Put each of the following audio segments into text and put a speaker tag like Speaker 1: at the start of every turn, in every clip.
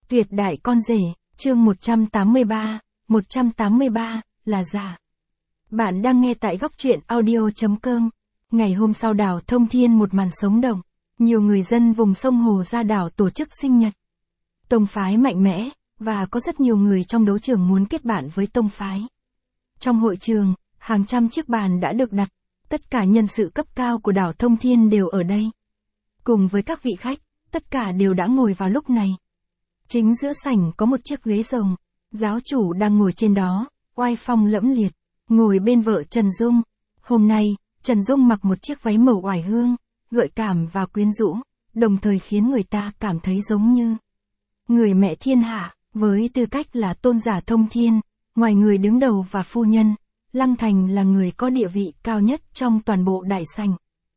Speaker 1: Tuyệt đại con rể, chương 183, là giả. Bạn đang nghe tại góc truyện audio.com. Ngày hôm sau đảo Thông Thiên một màn sống động, nhiều người dân vùng sông Hồ ra đảo tổ chức sinh nhật. Tông phái mạnh mẽ, và có rất nhiều người trong đấu trường muốn kết bạn với tông phái. Trong hội trường, hàng trăm chiếc bàn đã được đặt, tất cả nhân sự cấp cao của đảo Thông Thiên đều ở đây. Cùng với các vị khách, tất cả đều đã ngồi vào lúc này. Chính giữa sảnh có một chiếc ghế rồng, giáo chủ đang ngồi trên đó, oai phong lẫm liệt, ngồi bên vợ Trần Dung. Hôm nay, Trần Dung mặc một chiếc váy màu oải hương, gợi cảm và quyến rũ, đồng thời khiến người ta cảm thấy giống như người mẹ thiên hạ. Với tư cách là tôn giả Thông Thiên, ngoài người đứng đầu và phu nhân, Lăng Thành là người có địa vị cao nhất trong toàn bộ đại sảnh.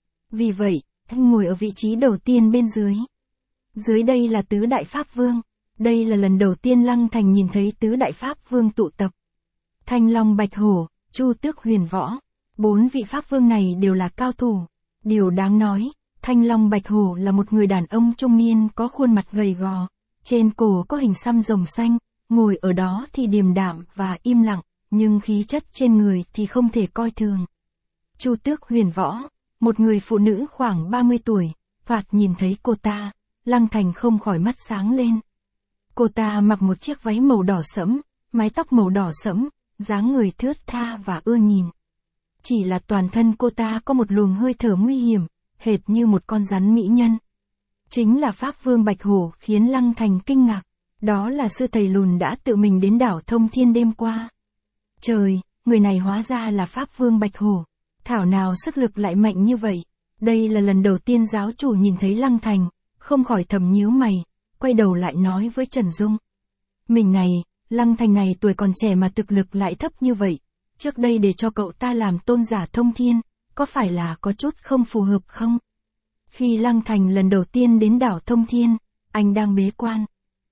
Speaker 1: Vì vậy, anh ngồi ở vị trí đầu tiên bên dưới. Dưới đây là tứ đại pháp vương. Đây là lần đầu tiên Lăng Thành nhìn thấy tứ đại pháp vương tụ tập. Thanh Long Bạch Hổ, Chu Tước Huyền Võ. 4 vị pháp vương này đều là cao thủ. Điều đáng nói, Thanh Long Bạch Hổ là một người đàn ông trung niên có khuôn mặt gầy gò, trên cổ có hình xăm rồng xanh, ngồi ở đó thì điềm đạm và im lặng, nhưng khí chất trên người thì không thể coi thường. Chu Tước Huyền Võ, một người phụ nữ khoảng 30 tuổi, thoạt nhìn thấy cô ta, Lăng Thành không khỏi mắt sáng lên. Cô ta mặc một chiếc váy màu đỏ sẫm, mái tóc màu đỏ sẫm, dáng người thướt tha và ưa nhìn. Chỉ là toàn thân cô ta có một luồng hơi thở nguy hiểm, hệt như một con rắn mỹ nhân. Chính là Pháp Vương Bạch Hổ khiến Lăng Thành kinh ngạc, đó là sư thầy lùn đã tự mình đến đảo Thông Thiên đêm qua. Trời, người này hóa ra là Pháp Vương Bạch Hổ, thảo nào sức lực lại mạnh như vậy. Đây là lần đầu tiên giáo chủ nhìn thấy Lăng Thành, không khỏi thầm nhíu mày, quay đầu lại nói với Trần Dung. Mình này, Lăng Thành này tuổi còn trẻ mà thực lực lại thấp như vậy, trước đây để cho cậu ta làm tôn giả Thông Thiên, có phải là có chút không phù hợp không? Khi Lăng Thành lần đầu tiên đến đảo Thông Thiên, anh đang bế quan.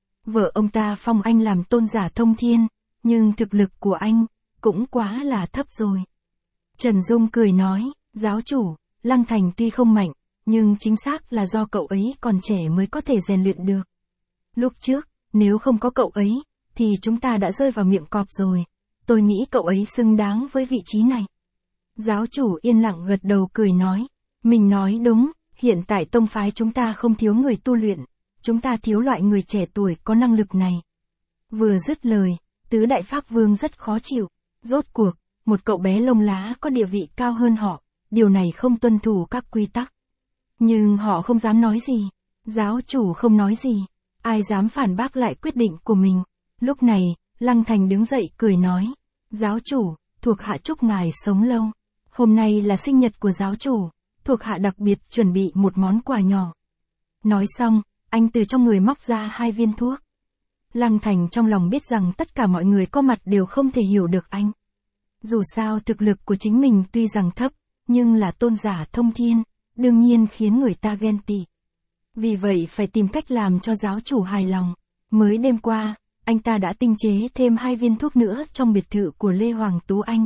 Speaker 1: Vợ ông ta phong anh làm tôn giả Thông Thiên, nhưng thực lực của anh cũng quá là thấp rồi. Trần Dung cười nói, giáo chủ, Lăng Thành tuy không mạnh, nhưng chính xác là do cậu ấy còn trẻ mới có thể rèn luyện được. Lúc trước, nếu không có cậu ấy, thì chúng ta đã rơi vào miệng cọp rồi. Tôi nghĩ cậu ấy xứng đáng với vị trí này. Giáo chủ yên lặng gật đầu cười nói, mình nói đúng, hiện tại tông phái chúng ta không thiếu người tu luyện, chúng ta thiếu loại người trẻ tuổi có năng lực này. Vừa dứt lời, tứ đại pháp vương rất khó chịu, rốt cuộc, một cậu bé lông lá có địa vị cao hơn họ, điều này không tuân thủ các quy tắc. Nhưng họ không dám nói gì, giáo chủ không nói gì, ai dám phản bác lại quyết định của mình. Lúc này, Lăng Thành đứng dậy cười nói, giáo chủ, thuộc hạ chúc ngài sống lâu. Hôm nay là sinh nhật của giáo chủ, thuộc hạ đặc biệt chuẩn bị một món quà nhỏ. Nói xong, anh từ trong người móc ra 2 viên thuốc. Lăng Thành trong lòng biết rằng tất cả mọi người có mặt đều không thể hiểu được anh. Dù sao thực lực của chính mình tuy rằng thấp, nhưng là tôn giả Thông Thiên, đương nhiên khiến người ta ghen tị. Vì vậy phải tìm cách làm cho giáo chủ hài lòng. Mới đêm qua, anh ta đã tinh chế thêm 2 viên thuốc nữa trong biệt thự của Lê Hoàng Tú Anh.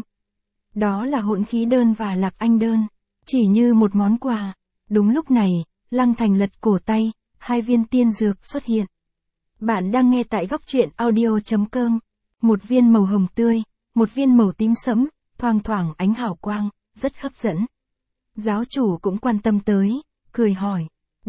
Speaker 1: Đó là hỗn khí đơn và lạc anh đơn, chỉ như một món quà. Đúng lúc này, Lăng Thành lật cổ tay, 2 viên tiên dược xuất hiện. Bạn đang nghe tại góc truyện audio.com. Một viên màu hồng tươi, một viên màu tím sẫm, thoang thoảng ánh hào quang, rất hấp dẫn. Giáo chủ cũng quan tâm tới, cười hỏi,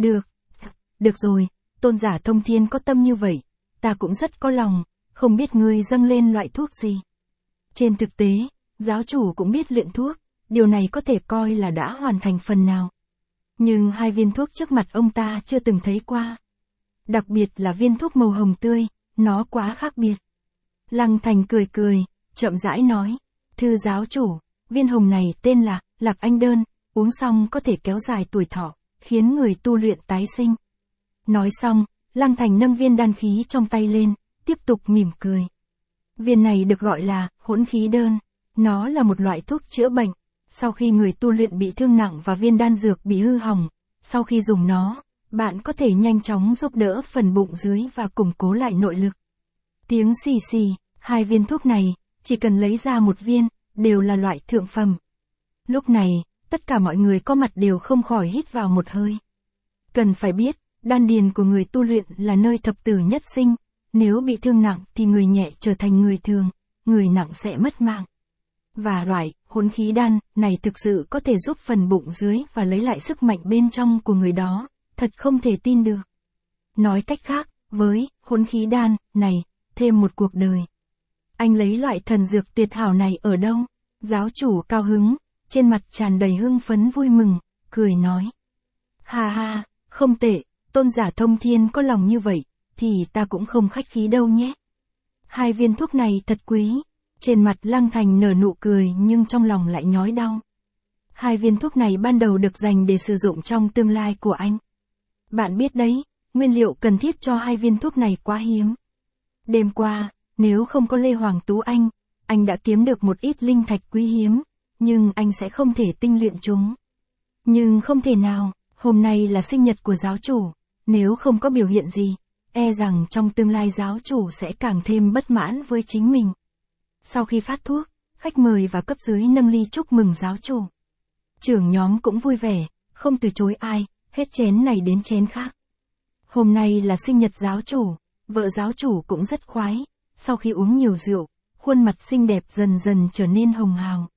Speaker 1: được rồi, tôn giả Thông Thiên có tâm như vậy, ta cũng rất có lòng, không biết ngươi dâng lên loại thuốc gì. Trên thực tế, giáo chủ cũng biết luyện thuốc, điều này có thể coi là đã hoàn thành phần nào. Nhưng 2 viên thuốc trước mặt ông ta chưa từng thấy qua. Đặc biệt là viên thuốc màu hồng tươi, nó quá khác biệt. Lăng Thành cười, chậm rãi nói, thưa giáo chủ, viên hồng này tên là lạc anh đơn, uống xong có thể kéo dài tuổi thọ, khiến người tu luyện tái sinh. Nói xong, Lăng Thành nâng viên đan khí trong tay lên, tiếp tục mỉm cười. Viên này được gọi là hỗn khí đơn, nó là một loại thuốc chữa bệnh. Sau khi người tu luyện bị thương nặng và viên đan dược bị hư hỏng, sau khi dùng nó, bạn có thể nhanh chóng giúp đỡ phần bụng dưới và củng cố lại nội lực. Tiếng xì xì, 2 viên thuốc này, chỉ cần lấy ra một viên, đều là loại thượng phẩm. Lúc này, tất cả mọi người có mặt đều không khỏi hít vào một hơi. Cần phải biết, đan điền của người tu luyện là nơi thập tử nhất sinh, nếu bị thương nặng thì người nhẹ trở thành người thường, người nặng sẽ mất mạng. Và loại hỗn khí đan này thực sự có thể giúp phần bụng dưới và lấy lại sức mạnh bên trong của người đó, thật không thể tin được. Nói cách khác, với hỗn khí đan này, thêm một cuộc đời. Anh lấy loại thần dược tuyệt hảo này ở đâu? Giáo chủ cao hứng, trên mặt tràn đầy hưng phấn vui mừng, cười nói. Ha ha, không tệ, tôn giả Thông Thiên có lòng như vậy, thì ta cũng không khách khí đâu nhé. 2 viên thuốc này thật quý. Trên mặt Lăng Thành nở nụ cười nhưng trong lòng lại nhói đau. 2 viên thuốc này ban đầu được dành để sử dụng trong tương lai của anh. Bạn biết đấy, nguyên liệu cần thiết cho 2 viên thuốc này quá hiếm. Đêm qua, nếu không có Lê Hoàng Tú anh đã kiếm được một ít linh thạch quý hiếm, nhưng anh sẽ không thể tinh luyện chúng. Nhưng không thể nào, hôm nay là sinh nhật của giáo chủ, nếu không có biểu hiện gì, e rằng trong tương lai giáo chủ sẽ càng thêm bất mãn với chính mình. Sau khi phát thuốc, khách mời và cấp dưới nâng ly chúc mừng giáo chủ. Trưởng nhóm cũng vui vẻ, không từ chối ai, hết chén này đến chén khác. Hôm nay là sinh nhật giáo chủ, vợ giáo chủ cũng rất khoái, sau khi uống nhiều rượu, khuôn mặt xinh đẹp dần dần trở nên hồng hào.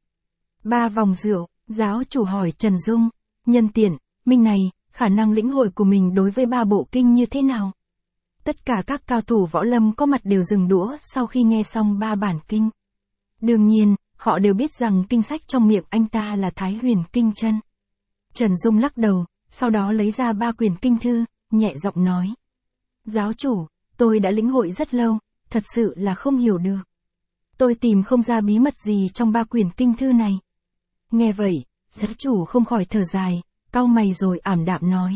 Speaker 1: 3 vòng rượu, giáo chủ hỏi Trần Dung, nhân tiện, Minh này, khả năng lĩnh hội của mình đối với 3 bộ kinh như thế nào? Tất cả các cao thủ võ lâm có mặt đều dừng đũa sau khi nghe xong 3 bản kinh. Đương nhiên, họ đều biết rằng kinh sách trong miệng anh ta là Thái Huyền Kinh Chân. Trần Dung lắc đầu, sau đó lấy ra 3 quyển kinh thư, nhẹ giọng nói. Giáo chủ, tôi đã lĩnh hội rất lâu, thật sự là không hiểu được. Tôi tìm không ra bí mật gì trong 3 quyển kinh thư này. Nghe vậy, giáo chủ không khỏi thở dài, cau mày rồi ảm đạm nói.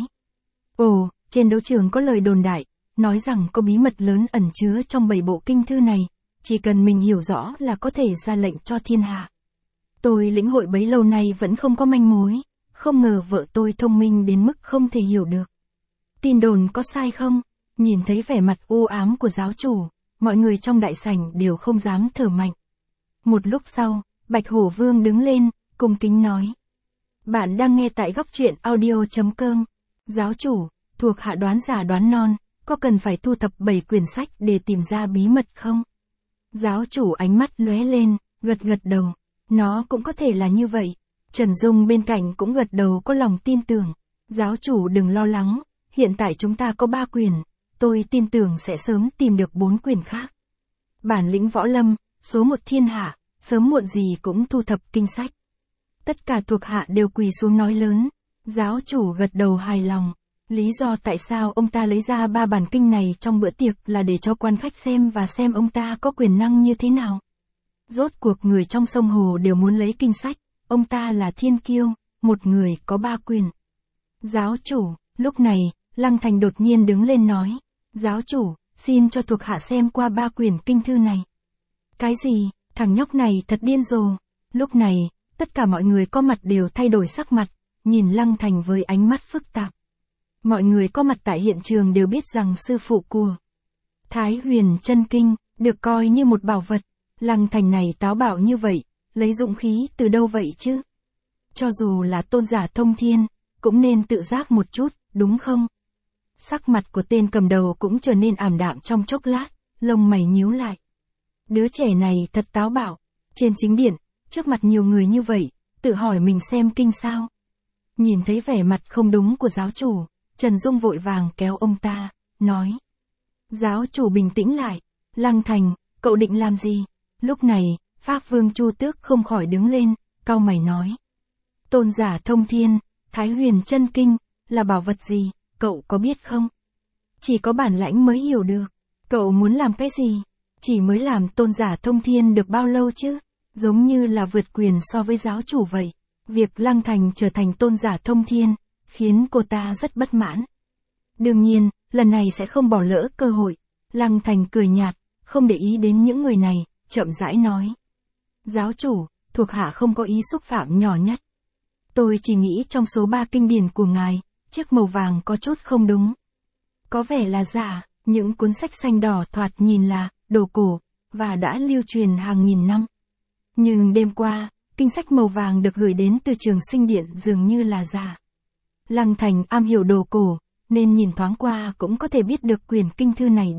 Speaker 1: Ồ, trên đấu trường có lời đồn đại, nói rằng có bí mật lớn ẩn chứa trong 7 bộ kinh thư này, chỉ cần mình hiểu rõ là có thể ra lệnh cho thiên hạ. Tôi lĩnh hội bấy lâu nay vẫn không có manh mối, không ngờ vợ tôi thông minh đến mức không thể hiểu được. Tin đồn có sai không? Nhìn thấy vẻ mặt u ám của giáo chủ, mọi người trong đại sảnh đều không dám thở mạnh. Một lúc sau, Bạch Hổ Vương đứng lên, cung kính nói. Bạn đang nghe tại góc truyện audio.com. Giáo chủ, thuộc hạ đoán giả đoán non, có cần phải thu thập 7 quyển sách để tìm ra bí mật không? Giáo chủ ánh mắt lóe lên, gật đầu. Nó cũng có thể là như vậy. Trần Dung bên cạnh cũng gật đầu có lòng tin tưởng. Giáo chủ đừng lo lắng, hiện tại chúng ta có 3 quyển, tôi tin tưởng sẽ sớm tìm được 4 quyển khác. Bản lĩnh võ lâm, số 1 thiên hạ, sớm muộn gì cũng thu thập kinh sách. Tất cả thuộc hạ đều quỳ xuống nói lớn. Giáo chủ gật đầu hài lòng. Lý do tại sao ông ta lấy ra 3 bản kinh này trong bữa tiệc là để cho quan khách xem và xem ông ta có quyền năng như thế nào. Rốt cuộc người trong sông Hồ đều muốn lấy kinh sách, ông ta là thiên kiêu, một người có 3 quyền. Giáo chủ, lúc này, Lăng Thành đột nhiên đứng lên nói. Giáo chủ, xin cho thuộc hạ xem qua 3 quyển kinh thư này. Cái gì, thằng nhóc này thật điên rồ. Lúc này, tất cả mọi người có mặt đều thay đổi sắc mặt, nhìn Lăng Thành với ánh mắt phức tạp. Mọi người có mặt tại hiện trường đều biết rằng sư phụ của Thái Huyền Chân Kinh được coi như một bảo vật. Lăng Thành này táo bạo như vậy, lấy dũng khí từ đâu vậy chứ? Cho dù là tôn giả Thông Thiên, cũng nên tự giác một chút, đúng không? Sắc mặt của tên cầm đầu cũng trở nên ảm đạm trong chốc lát, lông mày nhíu lại. Đứa trẻ này thật táo bạo, trên chính điện, trước mặt nhiều người như vậy, tự hỏi mình xem kinh sao? Nhìn thấy vẻ mặt không đúng của giáo chủ, Trần Dung vội vàng kéo ông ta, nói. Giáo chủ bình tĩnh lại, Lăng Thành, cậu định làm gì? Lúc này, Pháp Vương Chu Tước không khỏi đứng lên, cau mày nói. Tôn giả Thông Thiên, Thái Huyền Chân Kinh, là bảo vật gì, cậu có biết không? Chỉ có bản lãnh mới hiểu được. Cậu muốn làm cái gì? Chỉ mới làm tôn giả Thông Thiên được bao lâu chứ? Giống như là vượt quyền so với giáo chủ vậy. Việc Lăng Thành trở thành tôn giả Thông Thiên, khiến cô ta rất bất mãn. Đương nhiên, lần này sẽ không bỏ lỡ cơ hội. Lăng Thành cười nhạt, không để ý đến những người này, chậm rãi nói. Giáo chủ, thuộc hạ không có ý xúc phạm nhỏ nhất. Tôi chỉ nghĩ trong số 3 kinh điển của ngài, chiếc màu vàng có chút không đúng. Có vẻ là giả, những cuốn sách xanh đỏ thoạt nhìn là đồ cổ, và đã lưu truyền hàng nghìn năm. Nhưng đêm qua, kinh sách màu vàng được gửi đến từ Trường Sinh Điện dường như là giả. Lăng Thành am hiểu đồ cổ, nên nhìn thoáng qua cũng có thể biết được quyển kinh thư này đã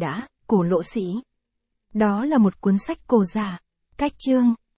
Speaker 1: Cổ Lỗ Sĩ. Đó là một cuốn sách cổ giả. Cách chương.